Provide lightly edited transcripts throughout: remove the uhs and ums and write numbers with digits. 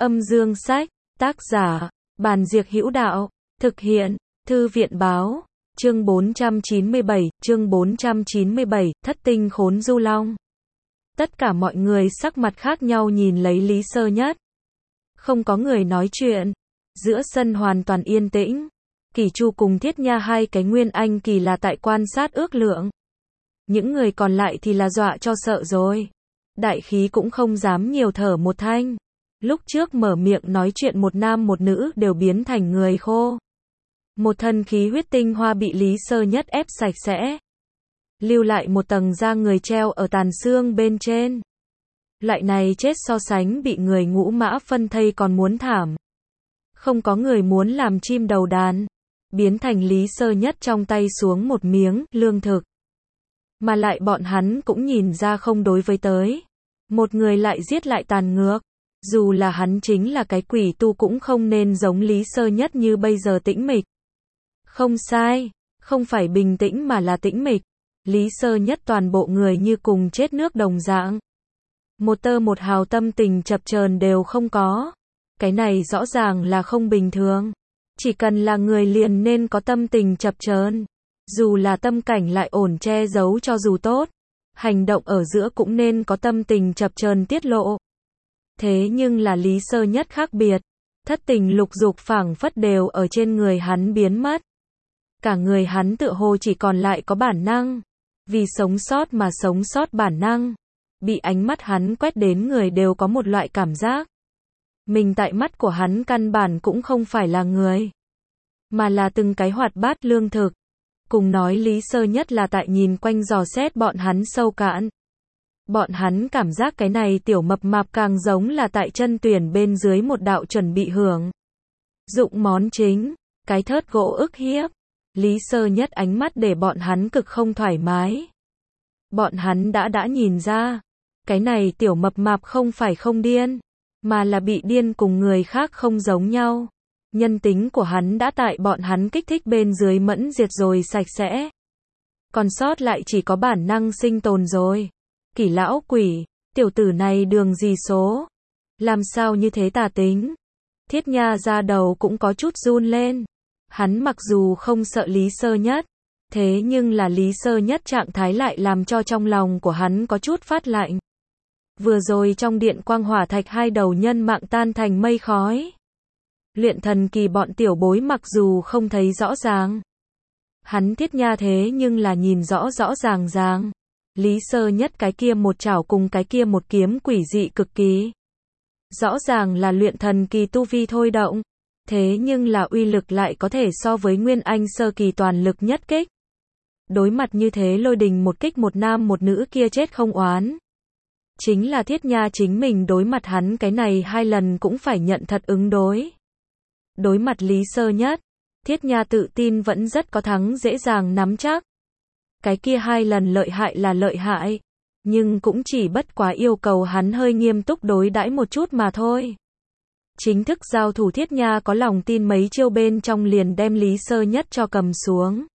Âm dương sách, tác giả, Bàn Diệc Hữu Đạo, thực hiện, Thư viện Báo, chương 497, Thất tinh khốn du long. Tất cả mọi người sắc mặt khác nhau nhìn lấy Lý Sơ Nhất. Không có người nói chuyện. Giữa sân hoàn toàn yên tĩnh. Kỷ Chu cùng Thiết Nha hai cái nguyên anh kỳ là tại quan sát ước lượng. Những người còn lại thì là dọa cho sợ rồi. Đại khí cũng không dám nhiều thở một thanh. Lúc trước mở miệng nói chuyện một nam một nữ đều biến thành người khô. Một thân khí huyết tinh hoa bị Lý Sơ Nhất ép sạch sẽ. Lưu lại một tầng da người treo ở tàn xương bên trên. Loại này chết so sánh bị người ngũ mã phân thây còn muốn thảm. Không có người muốn làm chim đầu đàn. Biến thành Lý Sơ Nhất trong tay xuống một miếng lương thực. Mà lại bọn hắn cũng nhìn ra không đối với tới. Một người lại giết lại tàn ngược. Dù là hắn chính là cái quỷ tu cũng không nên giống Lý Sơ Nhất như bây giờ tĩnh mịch. Không sai, không phải bình tĩnh mà là tĩnh mịch. Lý Sơ Nhất toàn bộ người như cùng chết nước đồng dạng. Một tơ một hào tâm tình chập chờn đều không có. Cái này rõ ràng là không bình thường. Chỉ cần là người liền nên có tâm tình chập chờn. Dù là tâm cảnh lại ổn che giấu cho dù tốt. Hành động ở giữa cũng nên có tâm tình chập chờn tiết lộ. Thế nhưng là Lý Sơ Nhất khác biệt. Thất tình lục dục phảng phất đều ở trên người hắn biến mất. Cả người hắn tựa hồ chỉ còn lại có bản năng. Vì sống sót mà sống sót bản năng. Bị ánh mắt hắn quét đến người đều có một loại cảm giác. Mình tại mắt của hắn căn bản cũng không phải là người. Mà là từng cái hoạt bát lương thực. Cùng nói Lý Sơ Nhất là tại nhìn quanh dò xét bọn hắn sâu cạn. Bọn hắn cảm giác cái này tiểu mập mạp càng giống là tại chân tuyển bên dưới một đạo chuẩn bị hưởng. Dụng món chính, cái thớt gỗ ức hiếp. Lý Sơ Nhất ánh mắt để bọn hắn cực không thoải mái. Bọn hắn đã nhìn ra. Cái này tiểu mập mạp không phải không điên. Mà là bị điên cùng người khác không giống nhau. Nhân tính của hắn đã tại bọn hắn kích thích bên dưới mẫn diệt rồi sạch sẽ. Còn sót lại chỉ có bản năng sinh tồn rồi. Kỷ lão quỷ, tiểu tử này đường gì số? Làm sao như thế tà tính? Thiết Nha ra đầu cũng có chút run lên. Hắn mặc dù không sợ Lý Sơ Nhất. Thế nhưng là Lý Sơ Nhất trạng thái lại làm cho trong lòng của hắn có chút phát lạnh. Vừa rồi trong điện quang hỏa thạch hai đầu nhân mạng tan thành mây khói. Luyện thần kỳ bọn tiểu bối mặc dù không thấy rõ ràng. Hắn Thiết Nha thế nhưng là nhìn rõ ràng. Lý Sơ Nhất cái kia một chảo cùng cái kia một kiếm quỷ dị cực kỳ. Rõ ràng là luyện thần kỳ tu vi thôi động. Thế nhưng là uy lực lại có thể so với Nguyên Anh sơ kỳ toàn lực nhất kích. Đối mặt như thế lôi đình một kích một nam một nữ kia chết không oán. Chính là Thiết Nha chính mình đối mặt hắn cái này hai lần cũng phải nhận thật ứng đối. Đối mặt Lý Sơ Nhất, Thiết Nha tự tin vẫn rất có thắng dễ dàng nắm chắc. Cái kia hai lần lợi hại là lợi hại, nhưng cũng chỉ bất quá yêu cầu hắn hơi nghiêm túc đối đãi một chút mà thôi. Chính thức giao thủ Thiết Nha có lòng tin mấy chiêu bên trong liền đem Lý Sơ Nhất cho cầm xuống.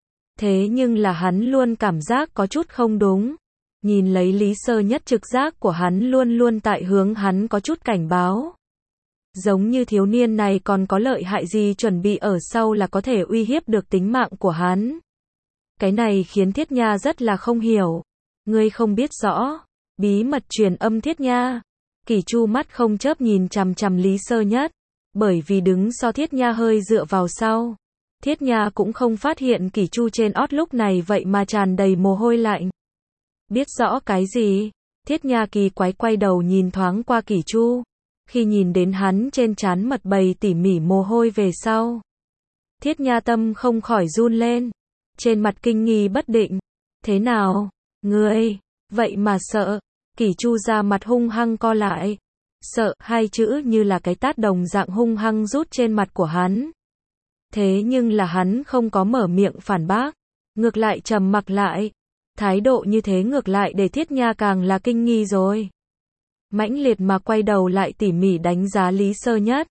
Thế nhưng là hắn luôn cảm giác có chút không đúng. Nhìn lấy Lý Sơ Nhất trực giác của hắn luôn tại hướng hắn có chút cảnh báo. Giống như thiếu niên này còn có lợi hại gì chuẩn bị ở sau là có thể uy hiếp được tính mạng của hắn. Cái này khiến Thiết Nha rất là không hiểu. Ngươi không biết rõ. Bí mật truyền âm Thiết Nha. Kỷ Chu mắt không chớp nhìn chằm chằm Lý Sơ Nhất. Bởi vì đứng so Thiết Nha hơi dựa vào sau. Thiết Nha cũng không phát hiện Kỷ Chu trên ót lúc này vậy mà tràn đầy mồ hôi lạnh. Biết rõ cái gì? Thiết Nha kỳ quái quay đầu nhìn thoáng qua Kỷ Chu. Khi nhìn đến hắn trên trán mật bầy tỉ mỉ mồ hôi về sau. Thiết Nha tâm không khỏi run lên. Trên mặt kinh nghi bất định. Thế nào? Ngươi, vậy mà sợ. Kỷ Chu ra mặt hung hăng co lại. Sợ, hai chữ như là cái tát đồng dạng hung hăng rút trên mặt của hắn. Thế nhưng là hắn không có mở miệng phản bác. Ngược lại trầm mặc lại. Thái độ như thế ngược lại để Thiết Nha càng là kinh nghi rồi. Mãnh liệt mà quay đầu lại tỉ mỉ đánh giá Lý Sơ Nhất.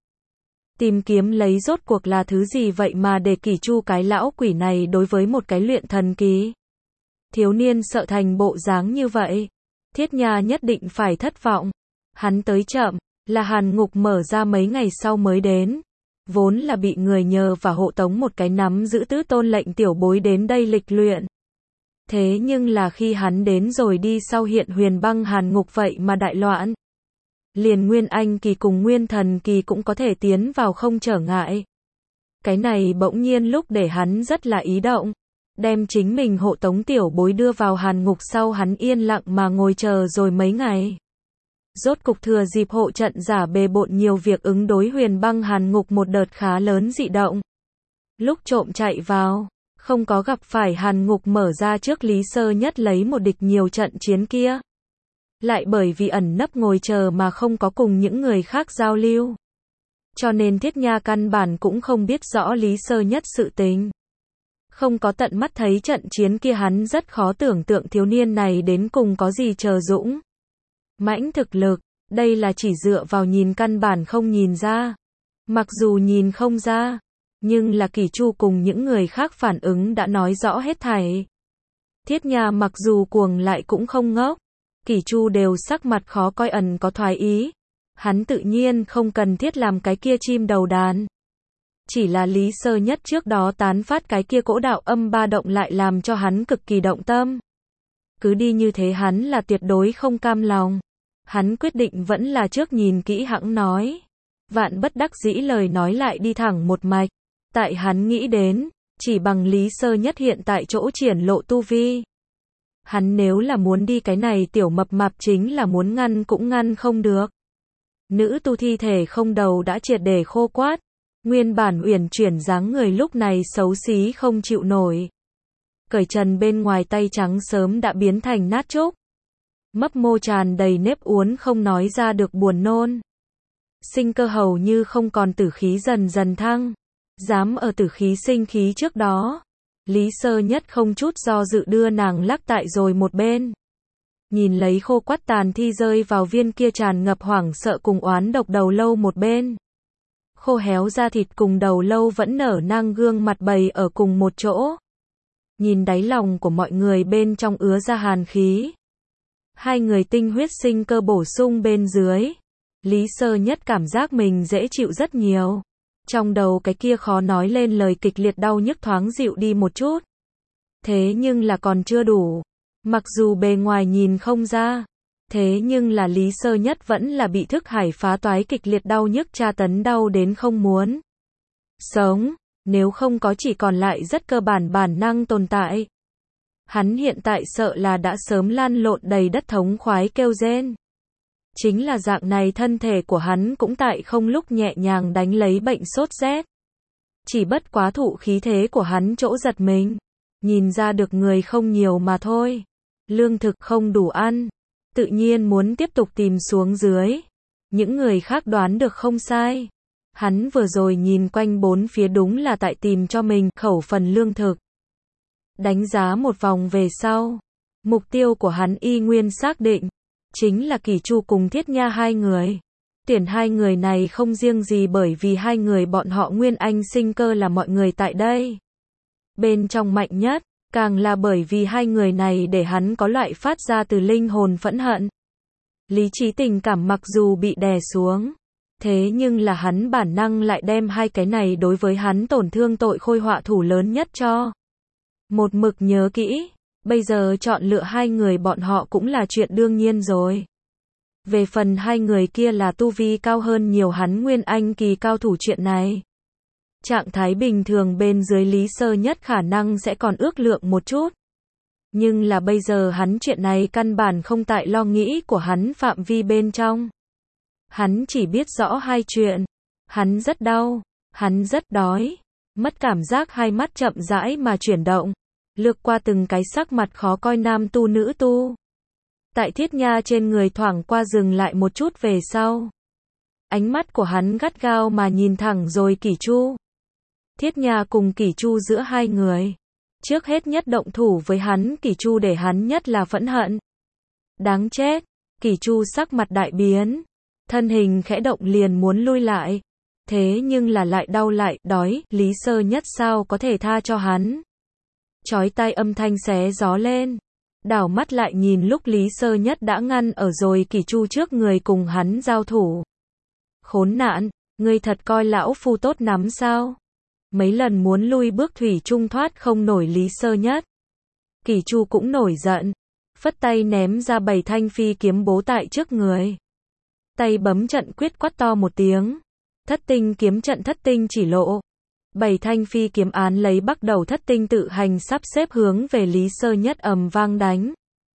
Tìm kiếm lấy rốt cuộc là thứ gì vậy mà để Kỷ Chu cái lão quỷ này đối với một cái luyện thần kỳ. Thiếu niên sợ thành bộ dáng như vậy. Thiết Nha nhất định phải thất vọng. Hắn tới chậm, Là Hàn Ngục mở ra mấy ngày sau mới đến. Vốn là bị người nhờ và hộ tống một cái nắm giữ tứ tôn lệnh tiểu bối đến đây lịch luyện. Thế nhưng là khi hắn đến rồi đi sau hiện Huyền Băng Hàn Ngục vậy mà đại loạn. Liền Nguyên Anh kỳ cùng Nguyên Thần kỳ cũng có thể tiến vào không trở ngại. Cái này bỗng nhiên lúc để hắn rất là ý động. Đem chính mình hộ tống tiểu bối đưa vào Hàn Ngục sau hắn yên lặng mà ngồi chờ rồi mấy ngày. Rốt cục thừa dịp hộ trận giả bề bộn nhiều việc ứng đối Huyền Băng Hàn Ngục một đợt khá lớn dị động. Lúc trộm chạy vào, không có gặp phải Hàn Ngục mở ra trước Lý Sơ Nhất lấy một địch nhiều trận chiến kia. Lại bởi vì ẩn nấp ngồi chờ mà không có cùng những người khác giao lưu. Cho nên Thiết Nha căn bản cũng không biết rõ Lý Sơ Nhất sự tình. Không có tận mắt thấy trận chiến kia hắn rất khó tưởng tượng thiếu niên này đến cùng có gì chờ dũng. Mãnh thực lực, đây là chỉ dựa vào nhìn căn bản không nhìn ra. Mặc dù nhìn không ra, nhưng là Kỷ Chu cùng những người khác phản ứng đã nói rõ hết thảy. Thiết Nha mặc dù cuồng lại cũng không ngốc. Kỷ Chu đều sắc mặt khó coi ẩn có thoái ý. Hắn tự nhiên không cần thiết làm cái kia chim đầu đàn. Chỉ là Lý Sơ Nhất trước đó tán phát cái kia cỗ đạo âm ba động lại làm cho hắn cực kỳ động tâm. Cứ đi như thế hắn là tuyệt đối không cam lòng. Hắn quyết định vẫn là trước nhìn kỹ hãng nói. Vạn bất đắc dĩ lời nói lại đi thẳng một mạch. Tại hắn nghĩ đến, chỉ bằng Lý Sơ Nhất hiện tại chỗ triển lộ tu vi. Hắn nếu là muốn đi cái này tiểu mập mạp chính là muốn ngăn cũng ngăn không được. Nữ tu thi thể không đầu đã triệt để khô quát. Nguyên bản uyển chuyển dáng người lúc này xấu xí không chịu nổi. Cởi trần bên ngoài tay trắng sớm đã biến thành nát trúc. Mấp mô tràn đầy nếp uốn không nói ra được buồn nôn. Sinh cơ hầu như không còn tử khí dần dần thăng. Dám ở tử khí sinh khí trước đó. Lý Sơ Nhất không chút do dự đưa nàng lắc tại rồi một bên. Nhìn lấy khô quắt tàn thi rơi vào viên kia tràn ngập hoảng sợ cùng oán độc đầu lâu một bên. Khô héo da thịt cùng đầu lâu vẫn nở nang gương mặt bầy ở cùng một chỗ. Nhìn đáy lòng của mọi người bên trong ứa ra hàn khí. Hai người tinh huyết sinh cơ bổ sung bên dưới. Lý Sơ Nhất cảm giác mình dễ chịu rất nhiều. Trong đầu cái kia khó nói lên lời kịch liệt đau nhức thoáng dịu đi một chút. Thế nhưng là còn chưa đủ. Mặc dù bề ngoài nhìn không ra. Thế nhưng là Lý Sơ Nhất vẫn là bị thức hải phá toái kịch liệt đau nhức tra tấn đau đến không muốn sống. Nếu không có chỉ còn lại rất cơ bản năng tồn tại. Hắn hiện tại sợ là đã sớm lan lộn đầy đất thống khoái kêu rên. Chính là dạng này thân thể của hắn cũng tại không lúc nhẹ nhàng đánh lấy bệnh sốt rét. Chỉ bất quá thụ khí thế của hắn chỗ giật mình. Nhìn ra được người không nhiều mà thôi. Lương thực không đủ ăn. Tự nhiên muốn tiếp tục tìm xuống dưới. Những người khác đoán được không sai. Hắn vừa rồi nhìn quanh bốn phía đúng là tại tìm cho mình khẩu phần lương thực. Đánh giá một vòng về sau. Mục tiêu của hắn y nguyên xác định. Chính là Kỷ Chu cùng Thiết Nha hai người. Tuyển hai người này không riêng gì bởi vì hai người bọn họ Nguyên Anh sinh cơ là mọi người tại đây. Bên trong mạnh nhất, càng là bởi vì hai người này để hắn có loại phát ra từ linh hồn phẫn hận. Lý trí tình cảm mặc dù bị đè xuống. Thế nhưng là hắn bản năng lại đem hai cái này đối với hắn tổn thương tội khôi họa thủ lớn nhất cho. Một mực nhớ kỹ. Bây giờ chọn lựa hai người bọn họ cũng là chuyện đương nhiên rồi. Về phần hai người kia là tu vi cao hơn nhiều hắn Nguyên Anh kỳ cao thủ chuyện này. Trạng thái bình thường bên dưới Lý Sơ Nhất khả năng sẽ còn ước lượng một chút. Nhưng là bây giờ hắn chuyện này căn bản không tại lo nghĩ của hắn phạm vi bên trong. Hắn chỉ biết rõ hai chuyện. Hắn rất đau. Hắn rất đói. Mất cảm giác hai mắt chậm rãi mà chuyển động. Lướt qua từng cái sắc mặt khó coi nam tu nữ tu. Tại Thiết Nha trên người thoảng qua dừng lại một chút về sau. Ánh mắt của hắn gắt gao mà nhìn thẳng rồi Kỷ Chu. Thiết Nha cùng Kỷ Chu giữa hai người. Trước hết nhất động thủ với hắn Kỷ Chu để hắn nhất là phẫn hận. Đáng chết. Kỷ Chu sắc mặt đại biến. Thân hình khẽ động liền muốn lui lại. Thế nhưng là lại đau lại đói. Lý Sơ Nhất sao có thể tha cho hắn. Chói tai âm thanh xé gió lên. Đảo mắt lại nhìn lúc Lý Sơ Nhất đã ngăn ở rồi Kỷ Chu trước người cùng hắn giao thủ. Khốn nạn, ngươi thật coi lão phu tốt lắm sao? Mấy lần muốn lui bước thủy chung thoát không nổi Lý Sơ Nhất. Kỷ Chu cũng nổi giận, phất tay ném ra 7 thanh phi kiếm bố tại trước người. Tay bấm trận quyết quát to một tiếng. Thất tinh kiếm trận thất tinh chỉ lộ. 7 thanh phi kiếm án lấy bắt đầu thất tinh tự hành sắp xếp hướng về Lý Sơ Nhất ầm vang đánh.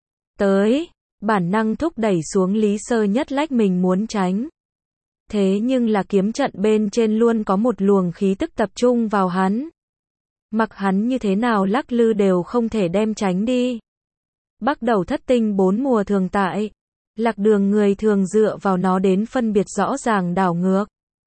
Tới, bản năng thúc đẩy xuống Lý Sơ Nhất lách mình muốn tránh. Thế nhưng là kiếm trận bên trên luôn có một luồng khí tức tập trung vào hắn. Mặc hắn như thế nào lắc lư đều không thể đem tránh đi. Bắt đầu thất tinh 4 mùa thường tại. Lạc đường người thường dựa vào nó đến phân biệt rõ ràng đảo ngược.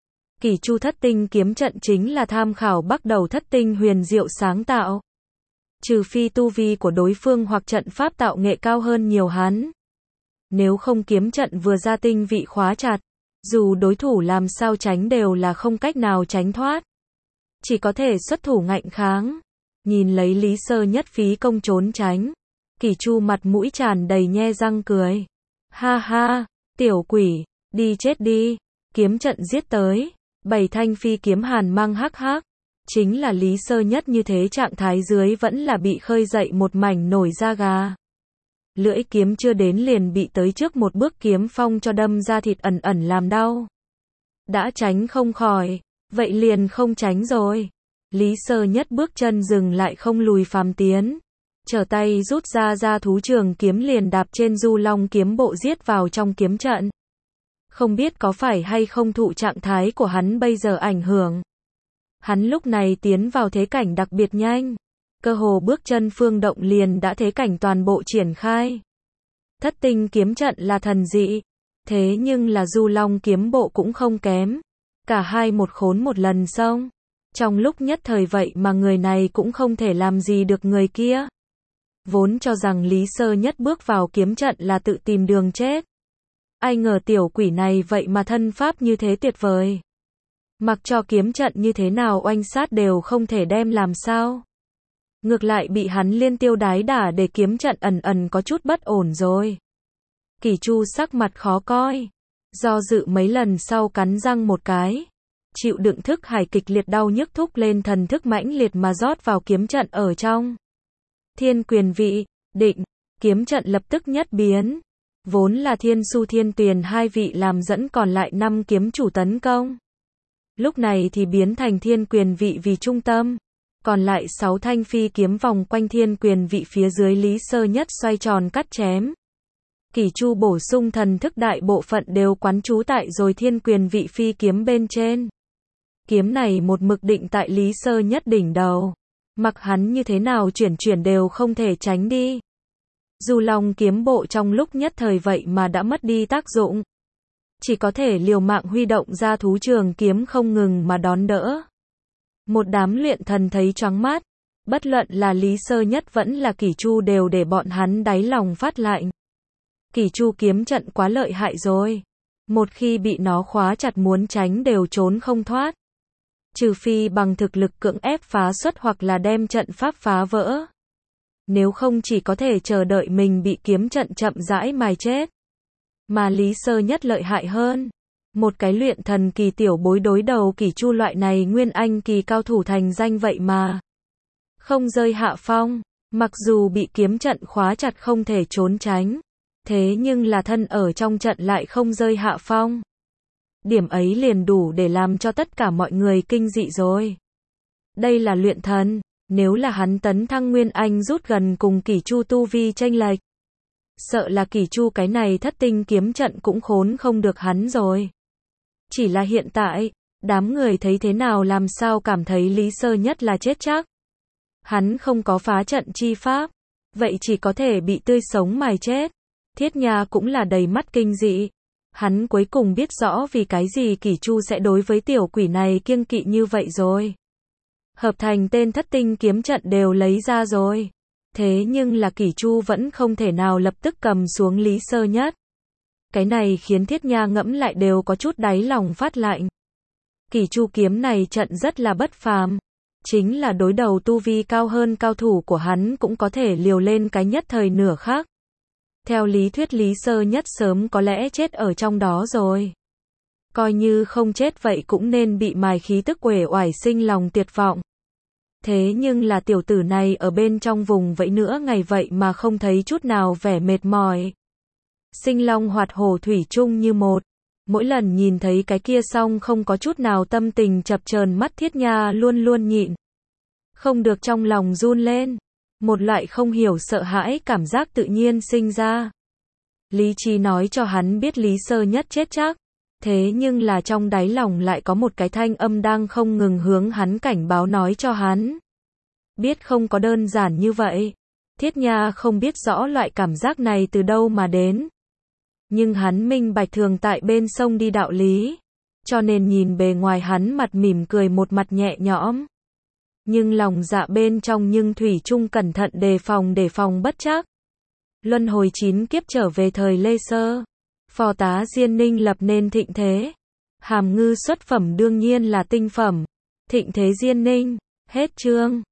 Kỷ Chu thất tinh kiếm trận chính là tham khảo bắt đầu thất tinh huyền diệu sáng tạo. Trừ phi tu vi của đối phương hoặc trận pháp tạo nghệ cao hơn nhiều hắn. Nếu không kiếm trận vừa ra tinh vị khóa chặt. Dù đối thủ làm sao tránh đều là không cách nào tránh thoát. Chỉ có thể xuất thủ ngạnh kháng. Nhìn lấy Lý Sơ Nhất phí công trốn tránh. Kỷ Chu mặt mũi tràn đầy nhe răng cười. Ha ha, tiểu quỷ, đi chết đi. Kiếm trận giết tới. 7 thanh phi kiếm hàn mang hắc hắc. Chính là Lý Sơ Nhất như thế trạng thái dưới vẫn là bị khơi dậy một mảnh nổi da gà. Lưỡi kiếm chưa đến liền bị tới trước một bước kiếm phong cho đâm ra thịt ẩn ẩn làm đau. Đã tránh không khỏi, vậy liền không tránh rồi. Lý Sơ Nhất bước chân dừng lại không lùi phàm tiến. Trở tay rút ra thú trường kiếm liền đạp trên du long kiếm bộ giết vào trong kiếm trận. Không biết có phải hay không thụ trạng thái của hắn bây giờ ảnh hưởng. Hắn lúc này tiến vào thế cảnh đặc biệt nhanh. Cơ hồ bước chân phương động liền đã thế cảnh toàn bộ triển khai. Thất tinh kiếm trận là thần dị. Thế nhưng là du long kiếm bộ cũng không kém. Cả hai một khốn một lần xong. Trong lúc nhất thời vậy mà người này cũng không thể làm gì được người kia. Vốn cho rằng Lý Sơ Nhất bước vào kiếm trận là tự tìm đường chết. Ai ngờ tiểu quỷ này vậy mà thân pháp như thế tuyệt vời. Mặc cho kiếm trận như thế nào oanh sát đều không thể đem làm sao. Ngược lại bị hắn liên tiêu đái đả để kiếm trận ẩn ẩn có chút bất ổn rồi. Kỷ Chu sắc mặt khó coi. Do dự mấy lần sau cắn răng một cái. Chịu đựng thức hải kịch liệt đau nhức thúc lên thần thức mãnh liệt mà rót vào kiếm trận ở trong. Thiên quyền vị, định, kiếm trận lập tức nhất biến. Vốn là thiên su thiên tuyền hai vị làm dẫn còn lại 5 kiếm chủ tấn công. Lúc này thì biến thành thiên quyền vị vì trung tâm. Còn lại 6 thanh phi kiếm vòng quanh thiên quyền vị phía dưới Lý Sơ Nhất xoay tròn cắt chém. Kỷ Chu bổ sung thần thức đại bộ phận đều quán trú tại rồi thiên quyền vị phi kiếm bên trên. Kiếm này một mực định tại Lý Sơ Nhất đỉnh đầu. Mặc hắn như thế nào chuyển đều không thể tránh đi. Dù lòng kiếm bộ trong lúc nhất thời vậy mà đã mất đi tác dụng. Chỉ có thể liều mạng huy động ra thú trường kiếm không ngừng mà đón đỡ. Một đám luyện thần thấy choáng mắt. Bất luận là Lý Sơ Nhất vẫn là Kỷ Chu đều để bọn hắn đáy lòng phát lạnh. Kỷ Chu kiếm trận quá lợi hại rồi. Một khi bị nó khóa chặt muốn tránh đều trốn không thoát. Trừ phi bằng thực lực cưỡng ép phá xuất hoặc là đem trận pháp phá vỡ. Nếu không chỉ có thể chờ đợi mình bị kiếm trận chậm rãi mài chết. Mà Lý Sơ Nhất lợi hại hơn. Một cái luyện thần kỳ tiểu bối đối đầu Kỷ Chu loại này nguyên anh kỳ cao thủ thành danh vậy mà. Không rơi hạ phong. Mặc dù bị kiếm trận khóa chặt không thể trốn tránh. Thế nhưng là thân ở trong trận lại không rơi hạ phong. Điểm ấy liền đủ để làm cho tất cả mọi người kinh dị rồi. Đây là luyện thần. Nếu là hắn tấn thăng nguyên anh rút gần cùng Kỷ Chu tu vi chênh lệch. Sợ là Kỷ Chu cái này thất tinh kiếm trận cũng khốn không được hắn rồi. Chỉ là hiện tại, đám người thấy thế nào làm sao cảm thấy Lý Sơ Nhất là chết chắc. Hắn không có phá trận chi pháp. Vậy chỉ có thể bị tươi sống mài chết. Thiết Nha cũng là đầy mắt kinh dị. Hắn cuối cùng biết rõ vì cái gì Kỷ Chu sẽ đối với tiểu quỷ này kiêng kỵ như vậy rồi. Hợp thành tên thất tinh kiếm trận đều lấy ra rồi. Thế nhưng là Kỷ Chu vẫn không thể nào lập tức cầm xuống Lý Sơ Nhất. Cái này khiến Thiết Nha ngẫm lại đều có chút đáy lòng phát lạnh. Kỷ Chu kiếm này trận rất là bất phàm. Chính là đối đầu tu vi cao hơn cao thủ của hắn cũng có thể liều lên cái nhất thời nửa khắc. Theo lý thuyết Lý Sơ Nhất sớm có lẽ chết ở trong đó rồi. coi như không chết vậy cũng nên bị mài khí tức uể oải sinh lòng tuyệt vọng. Thế nhưng là tiểu tử này ở bên trong vùng vẫy nữa ngày vậy mà không thấy chút nào vẻ mệt mỏi. Sinh long hoạt hổ thủy chung như một. Mỗi lần nhìn thấy cái kia xong không có chút nào tâm tình chập chờn mắt Thiết Nha luôn luôn nhịn. Không được trong lòng run lên. Một loại không hiểu sợ hãi cảm giác tự nhiên sinh ra. Lý trí nói cho hắn biết Lý Sơ Nhất chết chắc. Thế nhưng là trong đáy lòng lại có một cái thanh âm đang không ngừng hướng hắn cảnh báo nói cho hắn. Biết không có đơn giản như vậy. Thiết Nha không biết rõ loại cảm giác này từ đâu mà đến. Nhưng hắn minh bạch thường tại bên sông đi đạo lý. Cho nên nhìn bề ngoài hắn mặt mỉm cười một mặt nhẹ nhõm. Nhưng lòng dạ bên trong nhưng thủy chung cẩn thận đề phòng bất trắc. Luân hồi 9 kiếp trở về thời Lê Sơ. Phò tá Diên Ninh lập nên thịnh thế. Hàm ngư xuất phẩm đương nhiên là tinh phẩm. Thịnh thế Diên Ninh. Hết chương.